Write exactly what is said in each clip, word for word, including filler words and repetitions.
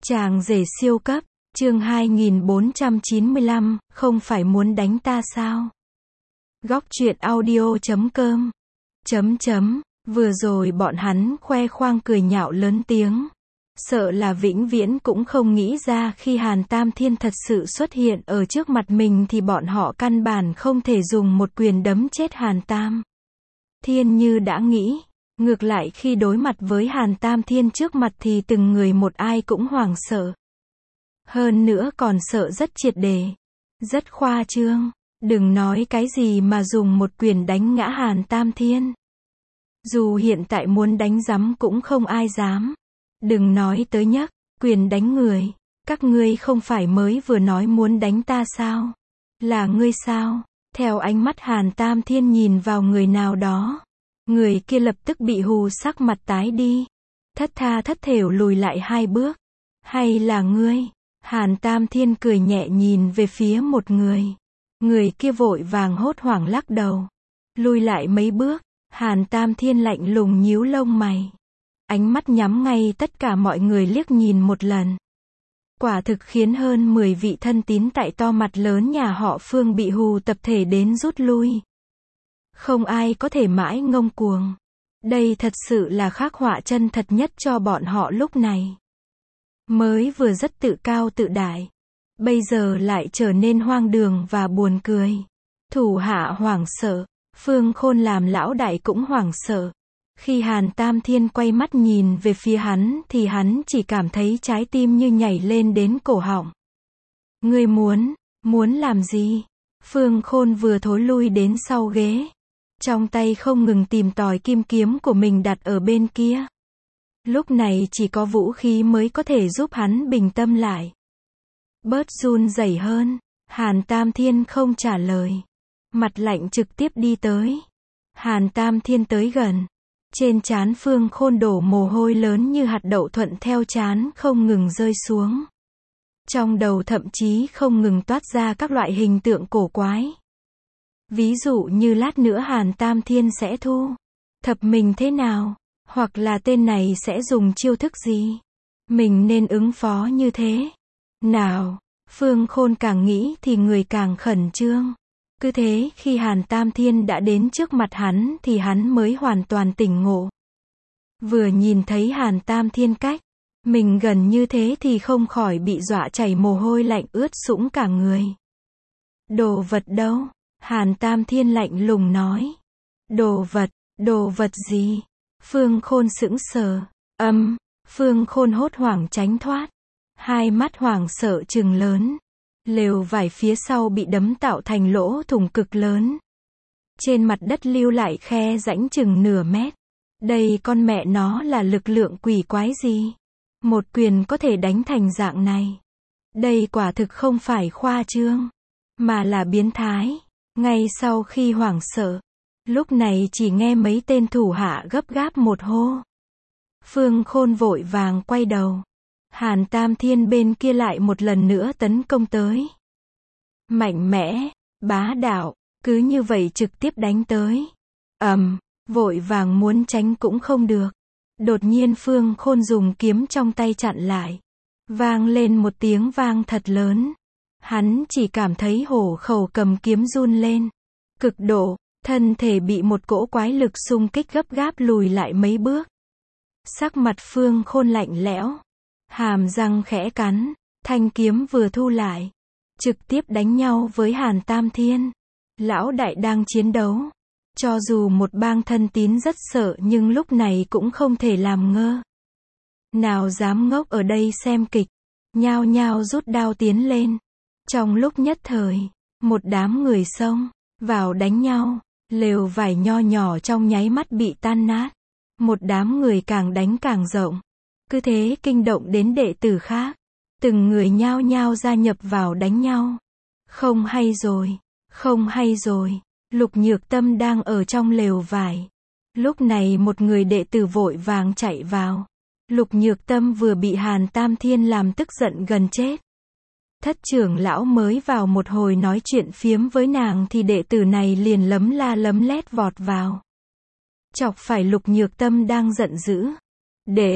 Chàng rể siêu cấp, chương hai nghìn bốn trăm chín mươi lăm, không phải muốn đánh ta sao? Góc truyện audio chấm com. Chấm chấm, vừa rồi bọn hắn khoe khoang cười nhạo lớn tiếng. Sợ là vĩnh viễn cũng không nghĩ ra khi Hàn Tam Thiên thật sự xuất hiện ở trước mặt mình thì bọn họ căn bản không thể dùng một quyền đấm chết Hàn Tam Thiên như đã nghĩ. Ngược lại khi đối mặt với Hàn Tam Thiên trước mặt thì từng người một ai cũng hoảng sợ. Hơn nữa còn sợ rất triệt để. Rất khoa trương. Đừng nói cái gì mà dùng một quyền đánh ngã Hàn Tam Thiên. Dù hiện tại muốn đánh rắm cũng không ai dám. Đừng nói tới nhắc, quyền đánh người. Các ngươi không phải mới vừa nói muốn đánh ta sao? Là ngươi sao? Theo ánh mắt Hàn Tam Thiên nhìn vào người nào đó. Người kia lập tức bị hù sắc mặt tái đi. Thất tha thất thểu lùi lại hai bước. Hay là ngươi? Hàn Tam Thiên cười nhẹ nhìn về phía một người. Người kia vội vàng hốt hoảng lắc đầu. Lùi lại mấy bước. Hàn Tam Thiên lạnh lùng nhíu lông mày. Ánh mắt nhắm ngay tất cả mọi người liếc nhìn một lần. Quả thực khiến hơn mười vị thân tín tại to mặt lớn nhà họ Phương bị hù tập thể đến rút lui. Không ai có thể mãi ngông cuồng. Đây thật sự là khắc họa chân thật nhất cho bọn họ lúc này. Mới vừa rất tự cao tự đại. Bây giờ lại trở nên hoang đường và buồn cười. Thủ hạ hoảng sợ. Phương Khôn làm lão đại cũng hoảng sợ. Khi Hàn Tam Thiên quay mắt nhìn về phía hắn thì hắn chỉ cảm thấy trái tim như nhảy lên đến cổ họng. Ngươi muốn, muốn làm gì? Phương Khôn vừa thối lui đến sau ghế. Trong tay không ngừng tìm tòi kim kiếm của mình đặt ở bên kia. Lúc này chỉ có vũ khí mới có thể giúp hắn bình tâm lại. Bớt run rẩy hơn. Hàn Tam Thiên không trả lời. Mặt lạnh trực tiếp đi tới. Hàn Tam Thiên tới gần. Trên trán Phương Khôn đổ mồ hôi lớn như hạt đậu thuận theo trán không ngừng rơi xuống. Trong đầu thậm chí không ngừng toát ra các loại hình tượng cổ quái. Ví dụ như lát nữa Hàn Tam Thiên sẽ thu thập mình thế nào, hoặc là tên này sẽ dùng chiêu thức gì. Mình nên ứng phó như thế nào? Phương Khôn càng nghĩ thì người càng khẩn trương. Cứ thế khi Hàn Tam Thiên đã đến trước mặt hắn thì hắn mới hoàn toàn tỉnh ngộ. Vừa nhìn thấy Hàn Tam Thiên cách mình gần như thế thì không khỏi bị dọa chảy mồ hôi lạnh ướt sũng cả người. Đồ vật đâu? Hàn Tam Thiên lạnh lùng nói. Đồ vật, đồ vật gì? Phương Khôn sững sờ. Âm, Phương Khôn hốt hoảng tránh thoát. Hai mắt hoảng sợ trừng lớn. Lều vải phía sau bị đấm tạo thành lỗ thủng cực lớn. Trên mặt đất lưu lại khe rãnh chừng nửa mét. Đây con mẹ nó là lực lượng quỷ quái gì? Một quyền có thể đánh thành dạng này. Đây quả thực không phải khoa trương, mà là biến thái. Ngay sau khi hoảng sợ, lúc này chỉ nghe mấy tên thủ hạ gấp gáp một hô. Phương Khôn vội vàng quay đầu. Hàn Tam Thiên bên kia lại một lần nữa tấn công tới. Mạnh mẽ, bá đạo, cứ như vậy trực tiếp đánh tới. Ầm, vội vàng muốn tránh cũng không được. Đột nhiên Phương Khôn dùng kiếm trong tay chặn lại. Vang lên một tiếng vang thật lớn. Hắn chỉ cảm thấy hổ khẩu cầm kiếm run lên. Cực độ, thân thể bị một cỗ quái lực xung kích gấp gáp lùi lại mấy bước. Sắc mặt Phương Khôn lạnh lẽo. Hàm răng khẽ cắn, thanh kiếm vừa thu lại. Trực tiếp đánh nhau với Hàn Tam Thiên. Lão đại đang chiến đấu. Cho dù một bang thân tín rất sợ nhưng lúc này cũng không thể làm ngơ. Nào dám ngốc ở đây xem kịch. Nhao nhao rút đao tiến lên. Trong lúc nhất thời, một đám người xông vào đánh nhau. Lều vải nho nhỏ trong nháy mắt bị tan nát. Một đám người càng đánh càng rộng. Cứ thế kinh động đến đệ tử khác. Từng người nhao nhao gia nhập vào đánh nhau. Không hay rồi, không hay rồi. Lục Nhược Tâm đang ở trong lều vải. Lúc này một người đệ tử vội vàng chạy vào. Lục Nhược Tâm vừa bị Hàn Tam Thiên làm tức giận gần chết. Thất trưởng lão mới vào một hồi nói chuyện phiếm với nàng thì đệ tử này liền lấm la lấm lét vọt vào. Chọc phải Lục Nhược Tâm đang giận dữ. Đệ,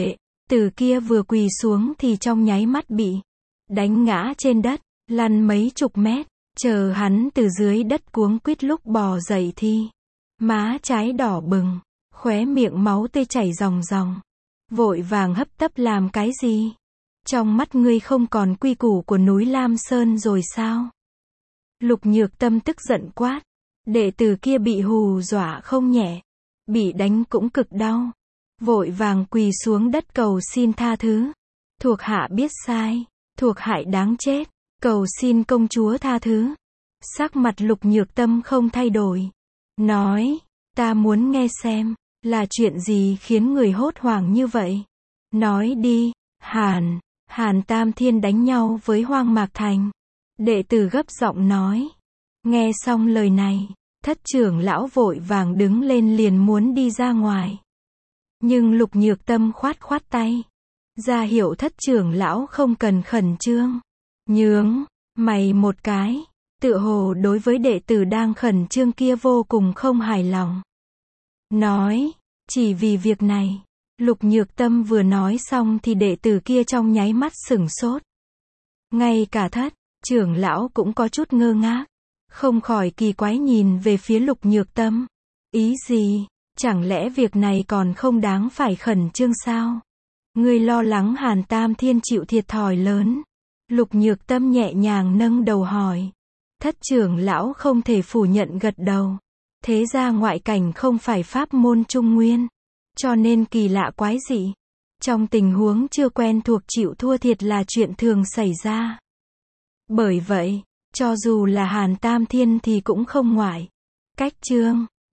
tử kia vừa quỳ xuống thì trong nháy mắt bị đánh ngã trên đất, lăn mấy chục mét, chờ hắn từ dưới đất cuống quýt lúc bò dậy thì má trái đỏ bừng, khóe miệng máu tươi chảy ròng ròng. Vội vàng hấp tấp làm cái gì? Trong mắt ngươi không còn quy củ của núi Lam Sơn rồi sao? Lục Nhược Tâm tức giận quát. Đệ tử kia bị hù dọa không nhẹ, bị đánh cũng cực đau, vội vàng quỳ xuống đất cầu xin tha thứ. Thuộc hạ biết sai, thuộc hại đáng chết, cầu xin công chúa tha thứ. Sắc mặt Lục Nhược Tâm không thay đổi, nói, ta muốn nghe xem, là chuyện gì khiến người hốt hoảng như vậy? Nói đi. Hàn, Hàn Tam Thiên đánh nhau với Hoang Mạc Thành. Đệ tử gấp giọng nói. Nghe xong lời này, thất trưởng lão vội vàng đứng lên liền muốn đi ra ngoài. Nhưng Lục Nhược Tâm khoát khoát tay, ra hiệu thất trưởng lão không cần khẩn trương. Nhướng mày một cái, tựa hồ đối với đệ tử đang khẩn trương kia vô cùng không hài lòng. Nói, chỉ vì việc này. Lục Nhược Tâm vừa nói xong thì đệ tử kia trong nháy mắt sửng sốt. Ngay cả thất trưởng lão cũng có chút ngơ ngác, không khỏi kỳ quái nhìn về phía Lục Nhược Tâm. Ý gì? Chẳng lẽ việc này còn không đáng phải khẩn trương sao? Ngươi lo lắng Hàn Tam Thiên chịu thiệt thòi lớn. Lục Nhược Tâm nhẹ nhàng nâng đầu hỏi. Thất trưởng lão không thể phủ nhận gật đầu. Thế ra ngoại cảnh không phải pháp môn trung nguyên, cho nên kỳ lạ quái dị. Trong tình huống chưa quen thuộc chịu thua thiệt là chuyện thường xảy ra. Bởi vậy, cho dù là Hàn Tam Thiên thì cũng không ngoại cách. Chương